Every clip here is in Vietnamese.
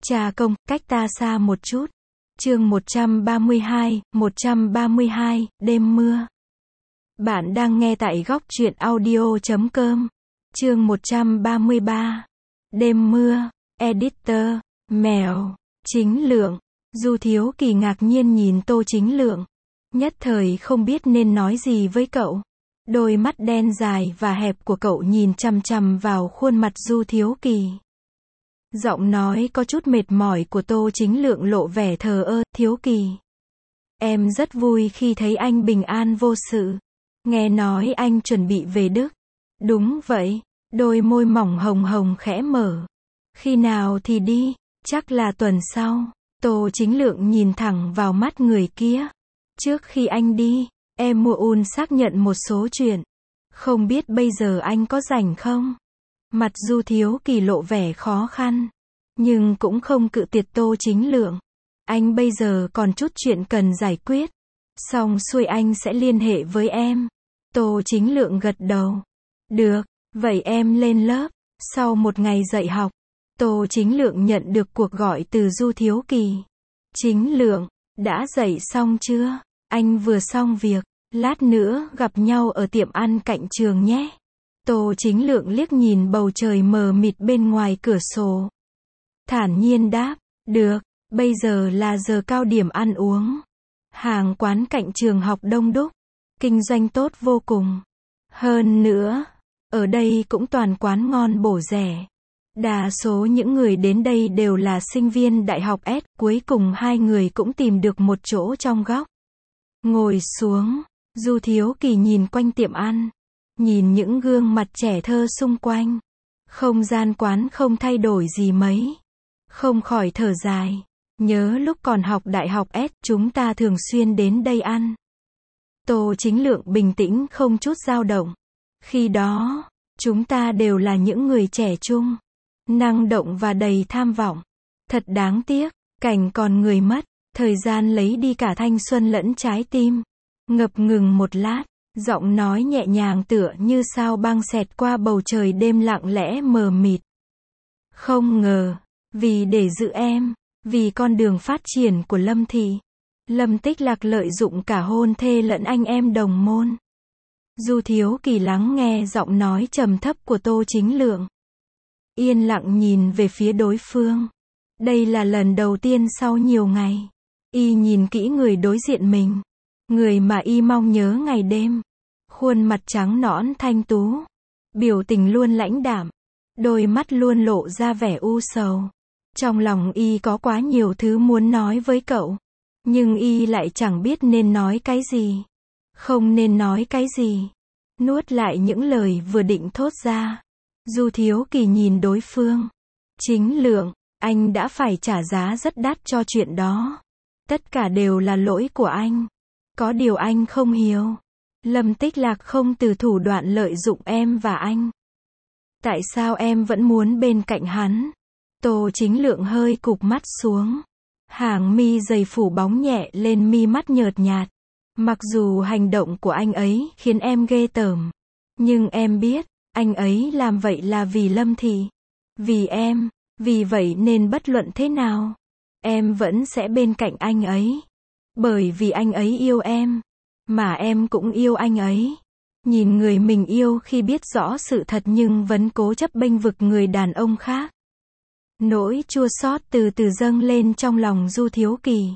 Cha công, cách ta xa một chút. Chương 132, đêm mưa. Bạn đang nghe tại góc truyện audio.com. Chương 133. Đêm mưa. Editor. Mèo. Chính Lượng. Du Thiếu Kỳ ngạc nhiên nhìn Tô Chính Lượng. Nhất thời không biết nên nói gì với cậu. Đôi mắt đen dài và hẹp của cậu nhìn chằm chằm vào khuôn mặt Du Thiếu Kỳ. Giọng nói có chút mệt mỏi của Tô Chính Lượng lộ vẻ thờ ơ. Thiếu Kỳ, em rất vui khi thấy anh bình an vô sự. Nghe nói anh chuẩn bị về Đức. Đúng vậy. Đôi môi mỏng hồng hồng khẽ mở. Khi nào thì đi? Chắc là tuần sau. Tô Chính Lượng nhìn thẳng vào mắt người kia. Trước khi anh đi, em muốn xác nhận một số chuyện. Không biết bây giờ anh có rảnh không? Mặt Du Thiếu Kỳ lộ vẻ khó khăn, nhưng cũng không cự tuyệt Tô Chính Lượng. Anh bây giờ còn chút chuyện cần giải quyết. Xong xuôi anh sẽ liên hệ với em. Tô Chính Lượng gật đầu. Được, vậy em lên lớp. Sau một ngày dạy học, Tô Chính Lượng nhận được cuộc gọi từ Du Thiếu Kỳ. Chính Lượng, đã dạy xong chưa? Anh vừa xong việc. Lát nữa gặp nhau ở tiệm ăn cạnh trường nhé. Tô Chính Lượng liếc nhìn bầu trời mờ mịt bên ngoài cửa sổ. Thản nhiên đáp, được, bây giờ là giờ cao điểm ăn uống. Hàng quán cạnh trường học đông đúc, kinh doanh tốt vô cùng. Hơn nữa, ở đây cũng toàn quán ngon bổ rẻ. Đa số những người đến đây đều là sinh viên đại học S. Cuối cùng hai người cũng tìm được một chỗ trong góc. Ngồi xuống, Du Thiếu Kỳ nhìn quanh tiệm ăn. Nhìn những gương mặt trẻ thơ xung quanh. Không gian quán không thay đổi gì mấy. Không khỏi thở dài. Nhớ lúc còn học đại học S, chúng ta thường xuyên đến đây ăn. Tô Chính Lượng bình tĩnh không chút dao động. Khi đó, chúng ta đều là những người trẻ trung, năng động và đầy tham vọng. Thật đáng tiếc, cảnh còn người mất, thời gian lấy đi cả thanh xuân lẫn trái tim. Ngập ngừng một lát, giọng nói nhẹ nhàng tựa như sao băng xẹt qua bầu trời đêm lặng lẽ mờ mịt. Không ngờ, vì để giữ em, vì con đường phát triển của Lâm Thị, Lâm Tích Lạc lợi dụng cả hôn thê lẫn anh em đồng môn. Du Thiếu Kỳ lắng nghe giọng nói trầm thấp của Tô Chính Lượng. Yên lặng nhìn về phía đối phương. Đây là lần đầu tiên sau nhiều ngày. Y nhìn kỹ người đối diện mình. Người mà y mong nhớ ngày đêm. Khuôn mặt trắng nõn thanh tú. Biểu tình luôn lãnh đạm. Đôi mắt luôn lộ ra vẻ u sầu. Trong lòng y có quá nhiều thứ muốn nói với cậu. Nhưng y lại chẳng biết nên nói cái gì. Không nên nói cái gì. Nuốt lại những lời vừa định thốt ra. Du Thiếu Kỳ nhìn đối phương. Chính Lượng, anh đã phải trả giá rất đắt cho chuyện đó. Tất cả đều là lỗi của anh. Có điều anh không hiểu. Lâm Tích Lạc không từ thủ đoạn lợi dụng em và anh. Tại sao em vẫn muốn bên cạnh hắn? Tô Chính Lượng hơi cụp mắt xuống. Hàng mi dày phủ bóng nhẹ lên mi mắt nhợt nhạt. Mặc dù hành động của anh ấy khiến em ghê tởm. Nhưng em biết, anh ấy làm vậy là vì Lâm Thị. Vì em, vì vậy nên bất luận thế nào, em vẫn sẽ bên cạnh anh ấy. Bởi vì anh ấy yêu em, mà em cũng yêu anh ấy. Nhìn người mình yêu khi biết rõ sự thật nhưng vẫn cố chấp bênh vực người đàn ông khác. Nỗi chua xót từ từ dâng lên trong lòng Du Thiếu Kỳ.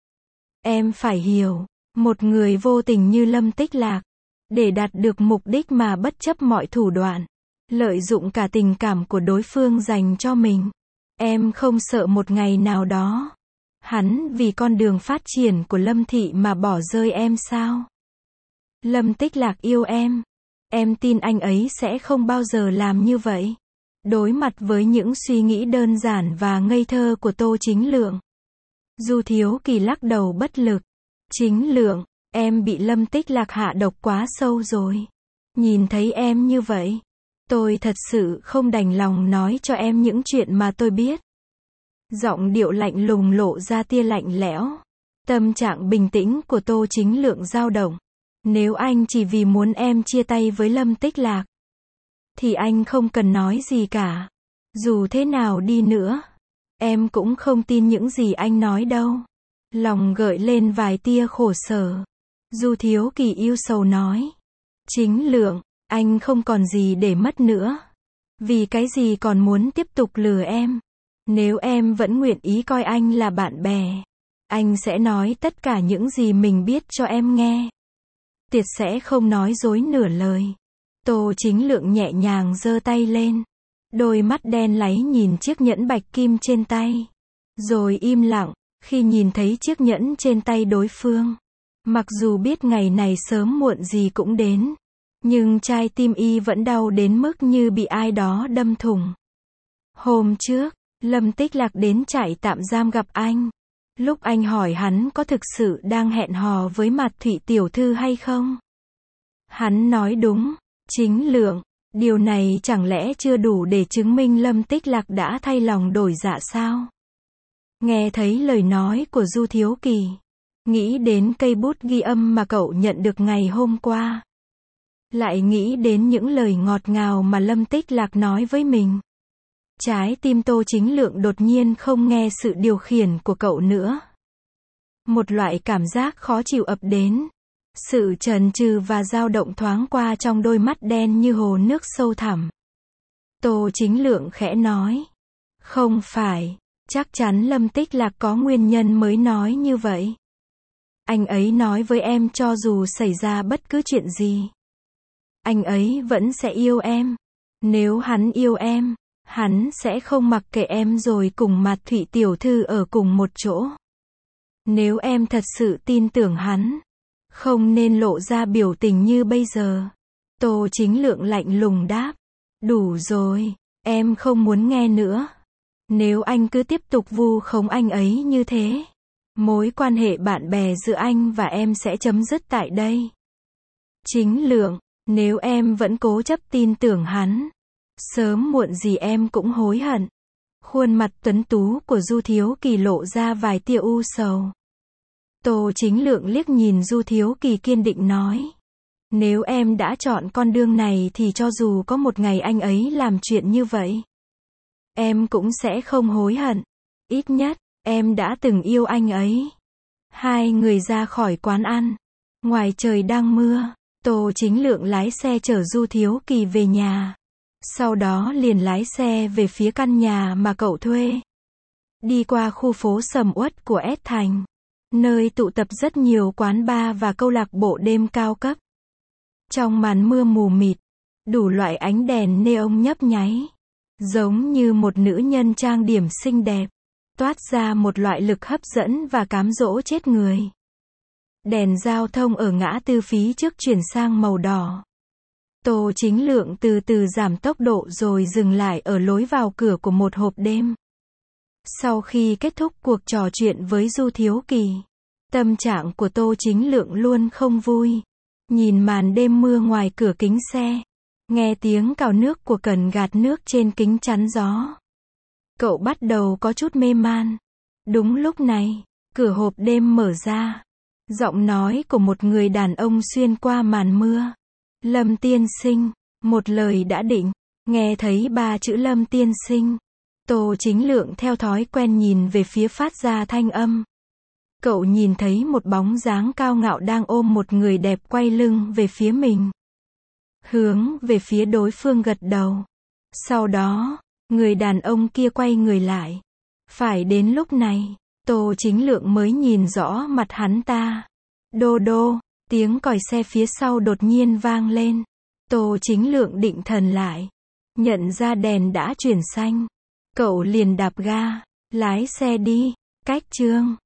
Em phải hiểu, một người vô tình như Lâm Tích Lạc, để đạt được mục đích mà bất chấp mọi thủ đoạn, lợi dụng cả tình cảm của đối phương dành cho mình. Em không sợ một ngày nào đó, hắn vì con đường phát triển của Lâm Thị mà bỏ rơi em sao? Lâm Tích Lạc yêu em tin anh ấy sẽ không bao giờ làm như vậy. Đối mặt với những suy nghĩ đơn giản và ngây thơ của Tô Chính Lượng, Du Thiếu Kỳ lắc đầu bất lực. Chính Lượng, em bị Lâm Tích Lạc hạ độc quá sâu rồi. Nhìn thấy em như vậy, tôi thật sự không đành lòng nói cho em những chuyện mà tôi biết. Giọng điệu lạnh lùng lộ ra tia lạnh lẽo. Tâm trạng bình tĩnh của Tô Chính Lượng dao động. Nếu anh chỉ vì muốn em chia tay với Lâm Tích Lạc, thì anh không cần nói gì cả. Dù thế nào đi nữa, Em cũng không tin những gì anh nói đâu. Lòng gợi lên vài tia khổ sở. Du Thiếu Kỳ yêu sầu nói. Chính Lượng, anh không còn gì để mất nữa. Vì cái gì còn muốn tiếp tục lừa em? Nếu em vẫn nguyện ý coi anh là bạn bè, anh sẽ nói tất cả những gì mình biết cho em nghe. Tuyệt sẽ không nói dối nửa lời. Tô Chính Lượng nhẹ nhàng giơ tay lên. Đôi mắt đen láy nhìn chiếc nhẫn bạch kim trên tay. Rồi im lặng, khi nhìn thấy chiếc nhẫn trên tay đối phương. Mặc dù biết ngày này sớm muộn gì cũng đến, nhưng trái tim y vẫn đau đến mức như bị ai đó đâm thủng. Hôm trước, Lâm Tích Lạc đến trại tạm giam gặp anh. Lúc anh hỏi hắn có thực sự đang hẹn hò với Mạt Thụy tiểu thư hay không? Hắn nói đúng. Chính Lượng, điều này chẳng lẽ chưa đủ để chứng minh Lâm Tích Lạc đã thay lòng đổi dạ sao? Nghe thấy lời nói của Du Thiếu Kỳ, nghĩ đến cây bút ghi âm mà cậu nhận được ngày hôm qua. Lại nghĩ đến những lời ngọt ngào mà Lâm Tích Lạc nói với mình. Trái tim Tô Chính Lượng đột nhiên không nghe sự điều khiển của cậu nữa. Một loại cảm giác khó chịu ập đến. Sự chần chừ và dao động thoáng qua trong đôi mắt đen như hồ nước sâu thẳm. Tô Chính Lượng khẽ nói. Không phải, chắc chắn Lâm Tích Lạc có nguyên nhân mới nói như vậy. Anh ấy nói với em cho dù xảy ra bất cứ chuyện gì, anh ấy vẫn sẽ yêu em. Nếu hắn yêu em, hắn sẽ không mặc kệ em rồi cùng Mạt Thụy tiểu thư ở cùng một chỗ. Nếu em thật sự tin tưởng hắn, không nên lộ ra biểu tình như bây giờ. Tô Chính Lượng lạnh lùng đáp. Đủ rồi, em không muốn nghe nữa. Nếu anh cứ tiếp tục vu khống anh ấy như thế, mối quan hệ bạn bè giữa anh và em sẽ chấm dứt tại đây. Chính Lượng, nếu em vẫn cố chấp tin tưởng hắn, sớm muộn gì em cũng hối hận. Khuôn mặt tuấn tú của Du Thiếu Kỳ lộ ra vài tia u sầu. Tô Chính Lượng liếc nhìn Du Thiếu Kỳ kiên định nói. Nếu em đã chọn con đường này thì cho dù có một ngày anh ấy làm chuyện như vậy, em cũng sẽ không hối hận. Ít nhất, em đã từng yêu anh ấy. Hai người ra khỏi quán ăn. Ngoài trời đang mưa, Tô Chính Lượng lái xe chở Du Thiếu Kỳ về nhà. Sau đó liền lái xe về phía căn nhà mà cậu thuê. Đi qua khu phố sầm uất của S Thành, nơi tụ tập rất nhiều quán bar và câu lạc bộ đêm cao cấp. Trong màn mưa mù mịt, đủ loại ánh đèn neon nhấp nháy, giống như một nữ nhân trang điểm xinh đẹp, toát ra một loại lực hấp dẫn và cám dỗ chết người. Đèn giao thông ở ngã tư phía trước chuyển sang màu đỏ. Tô Chính Lượng từ từ giảm tốc độ rồi dừng lại ở lối vào cửa của một hộp đêm. Sau khi kết thúc cuộc trò chuyện với Du Thiếu Kỳ, tâm trạng của Tô Chính Lượng luôn không vui. Nhìn màn đêm mưa ngoài cửa kính xe, nghe tiếng cào nước của cần gạt nước trên kính chắn gió, cậu bắt đầu có chút mê man. Đúng lúc này, cửa hộp đêm mở ra. Giọng nói của một người đàn ông xuyên qua màn mưa. Lâm tiên sinh, một lời đã định. Nghe thấy ba chữ Lâm tiên sinh, Tô Chính Lượng theo thói quen nhìn về phía phát ra thanh âm. Cậu nhìn thấy một bóng dáng cao ngạo đang ôm một người đẹp quay lưng về phía mình. Hướng về phía đối phương gật đầu. Sau đó, người đàn ông kia quay người lại. Phải đến lúc này, Tô Chính Lượng mới nhìn rõ mặt hắn ta. Đô đô, tiếng còi xe phía sau đột nhiên vang lên. Tô Chính Lượng định thần lại. Nhận ra đèn đã chuyển xanh. Cậu liền đạp ga, lái xe đi. Cách chương